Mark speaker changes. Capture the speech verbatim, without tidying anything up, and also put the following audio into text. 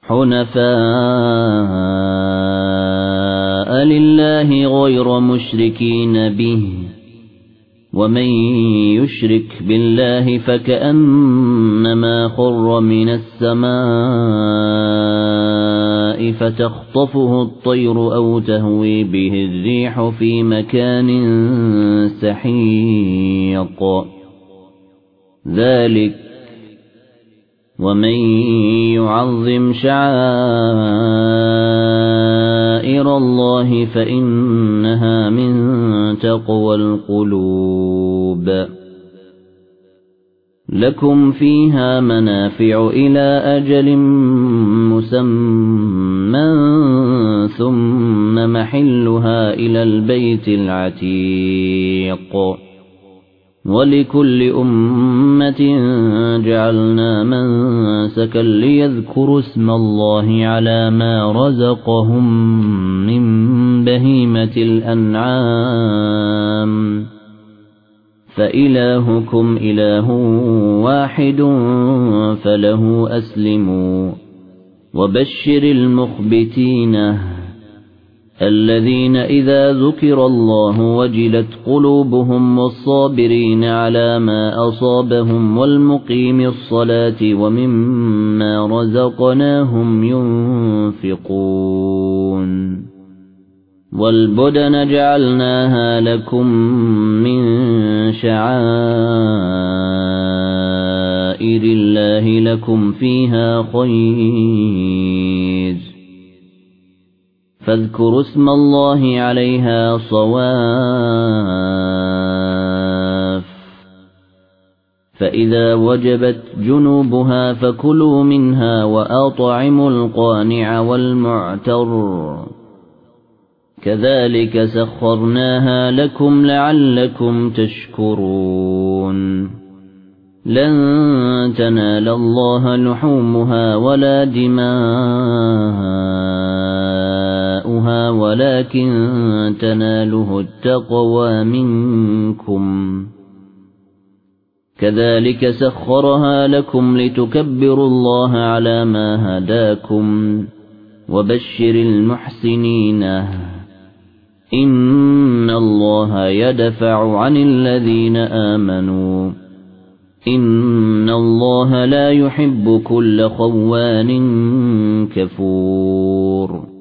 Speaker 1: حنفاء لله غير مشركين به ومن يشرك بالله فكأنما خر من السماء فتخطفه الطير أو تهوي به الريح في مكان سحيق ذلك ومن يعظم شعائر الله فإنها من تقوى القلوب لكم فيها منافع إلى أجل مسمى ثم محلها إلى البيت العتيق ولكل أمة جعلنا منسكا ليذكروا اسم الله على ما رزقهم من بهيمة الأنعام فإلهكم إله واحد فله أسلموا وبشر المخبتين الذين إذا ذكر الله وجلت قلوبهم والصابرين على ما أصابهم والمقيم الصلاة ومما رزقناهم ينفقون والبدن جعلناها لكم من شعائر الله لكم فيها خير فاذكروا اسم الله عليها صواف فإذا وجبت جنوبها فكلوا منها وأطعموا القانع والمعتر كذلك سخرناها لكم لعلكم تشكرون لن تنال الله لحومها ولا دماؤها ولكن تناله التقوى منكم كذلك سخرها لكم لتكبروا الله على ما هداكم وبشر المحسنين إن الله يدفع عن الذين آمنوا إن الله لا يحب كل خوان كفور